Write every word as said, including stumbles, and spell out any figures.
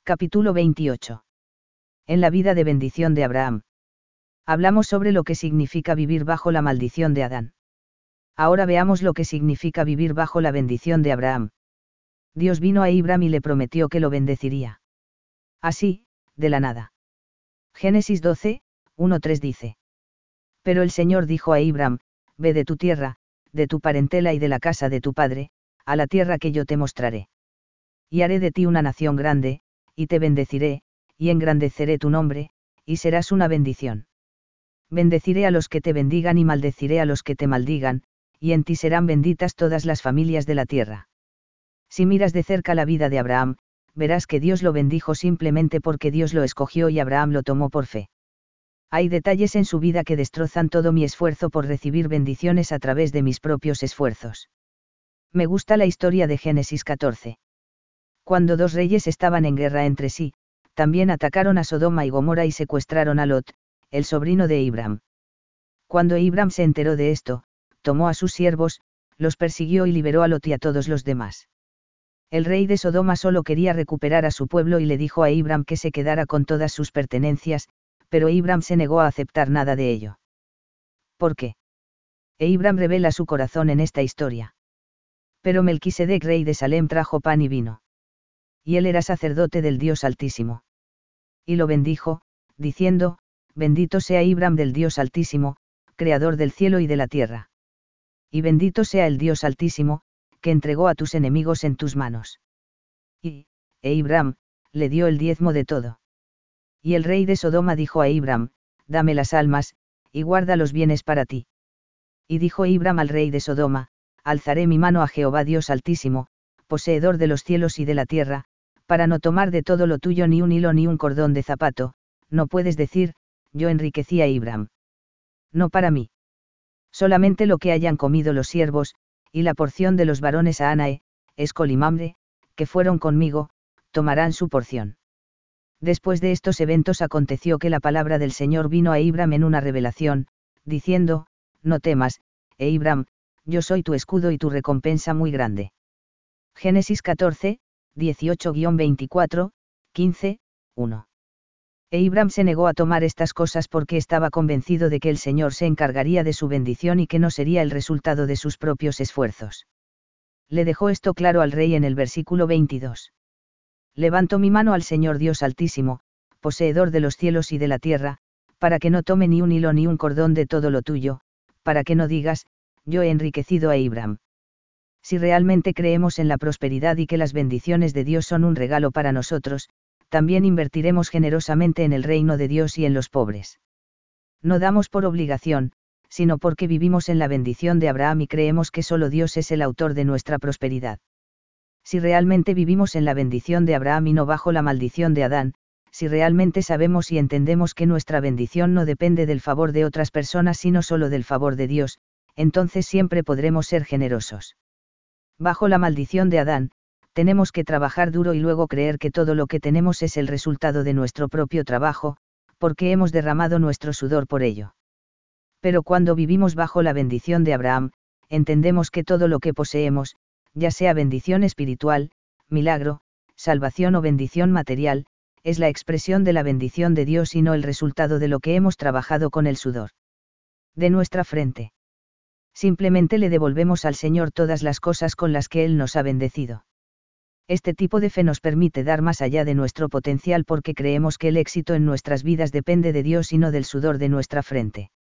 Capítulo veintiocho. En la vida de bendición de Abraham. Hablamos sobre lo que significa vivir bajo la maldición de Adán. Ahora veamos lo que significa vivir bajo la bendición de Abraham. Dios vino a Abraham y le prometió que lo bendeciría. Así, de la nada. Génesis doce, uno a tres dice. Pero el Señor dijo a Abraham, ve de tu tierra, de tu parentela y de la casa de tu padre, a la tierra que yo te mostraré. Y haré de ti una nación grande, y te bendeciré, y engrandeceré tu nombre, y serás una bendición. Bendeciré a los que te bendigan y maldeciré a los que te maldigan, y en ti serán benditas todas las familias de la tierra. Si miras de cerca la vida de Abraham, verás que Dios lo bendijo simplemente porque Dios lo escogió y Abraham lo tomó por fe. Hay detalles en su vida que destrozan todo mi esfuerzo por recibir bendiciones a través de mis propios esfuerzos. Me gusta la historia de Génesis catorce. Cuando dos reyes estaban en guerra entre sí, también atacaron a Sodoma y Gomorra y secuestraron a Lot, el sobrino de Abraham. Cuando Abraham se enteró de esto, tomó a sus siervos, los persiguió y liberó a Lot y a todos los demás. El rey de Sodoma solo quería recuperar a su pueblo y le dijo a Abraham que se quedara con todas sus pertenencias, pero Abraham se negó a aceptar nada de ello. ¿Por qué? Abraham revela su corazón en esta historia. Pero Melquisedec, rey de Salem, trajo pan y vino. Y él era sacerdote del Dios Altísimo. Y lo bendijo, diciendo, bendito sea Abraham del Dios Altísimo, creador del cielo y de la tierra. Y bendito sea el Dios Altísimo, que entregó a tus enemigos en tus manos. Y, Abraham, le dio el diezmo de todo. Y el rey de Sodoma dijo a Abraham, dame las almas, y guarda los bienes para ti. Y dijo Abraham al rey de Sodoma, alzaré mi mano a Jehová Dios Altísimo, poseedor de los cielos y de la tierra, para no tomar de todo lo tuyo ni un hilo ni un cordón de zapato. No puedes decir, yo enriquecí a Abraham. No para mí. Solamente lo que hayan comido los siervos, y la porción de los varones a Anae, Escol y Mamre, que fueron conmigo, tomarán su porción. Después de estos eventos aconteció que la palabra del Señor vino a Abraham en una revelación, diciendo, no temas, Abraham, yo soy tu escudo y tu recompensa muy grande. Génesis catorce, dieciocho a veinticuatro, quince, uno. Abraham se negó a tomar estas cosas porque estaba convencido de que el Señor se encargaría de su bendición y que no sería el resultado de sus propios esfuerzos. Le dejó esto claro al rey en el versículo veintidós. Levanto mi mano al Señor Dios Altísimo, poseedor de los cielos y de la tierra, para que no tome ni un hilo ni un cordón de todo lo tuyo, para que no digas, yo he enriquecido a Abraham. Si realmente creemos en la prosperidad y que las bendiciones de Dios son un regalo para nosotros, también invertiremos generosamente en el reino de Dios y en los pobres. No damos por obligación, sino porque vivimos en la bendición de Abraham y creemos que solo Dios es el autor de nuestra prosperidad. Si realmente vivimos en la bendición de Abraham y no bajo la maldición de Adán, si realmente sabemos y entendemos que nuestra bendición no depende del favor de otras personas sino solo del favor de Dios, entonces siempre podremos ser generosos. Bajo la maldición de Adán, tenemos que trabajar duro y luego creer que todo lo que tenemos es el resultado de nuestro propio trabajo, porque hemos derramado nuestro sudor por ello. Pero cuando vivimos bajo la bendición de Abraham, entendemos que todo lo que poseemos, ya sea bendición espiritual, milagro, salvación o bendición material, es la expresión de la bendición de Dios y no el resultado de lo que hemos trabajado con el sudor de nuestra frente. Simplemente le devolvemos al Señor todas las cosas con las que Él nos ha bendecido. Este tipo de fe nos permite dar más allá de nuestro potencial porque creemos que el éxito en nuestras vidas depende de Dios y no del sudor de nuestra frente.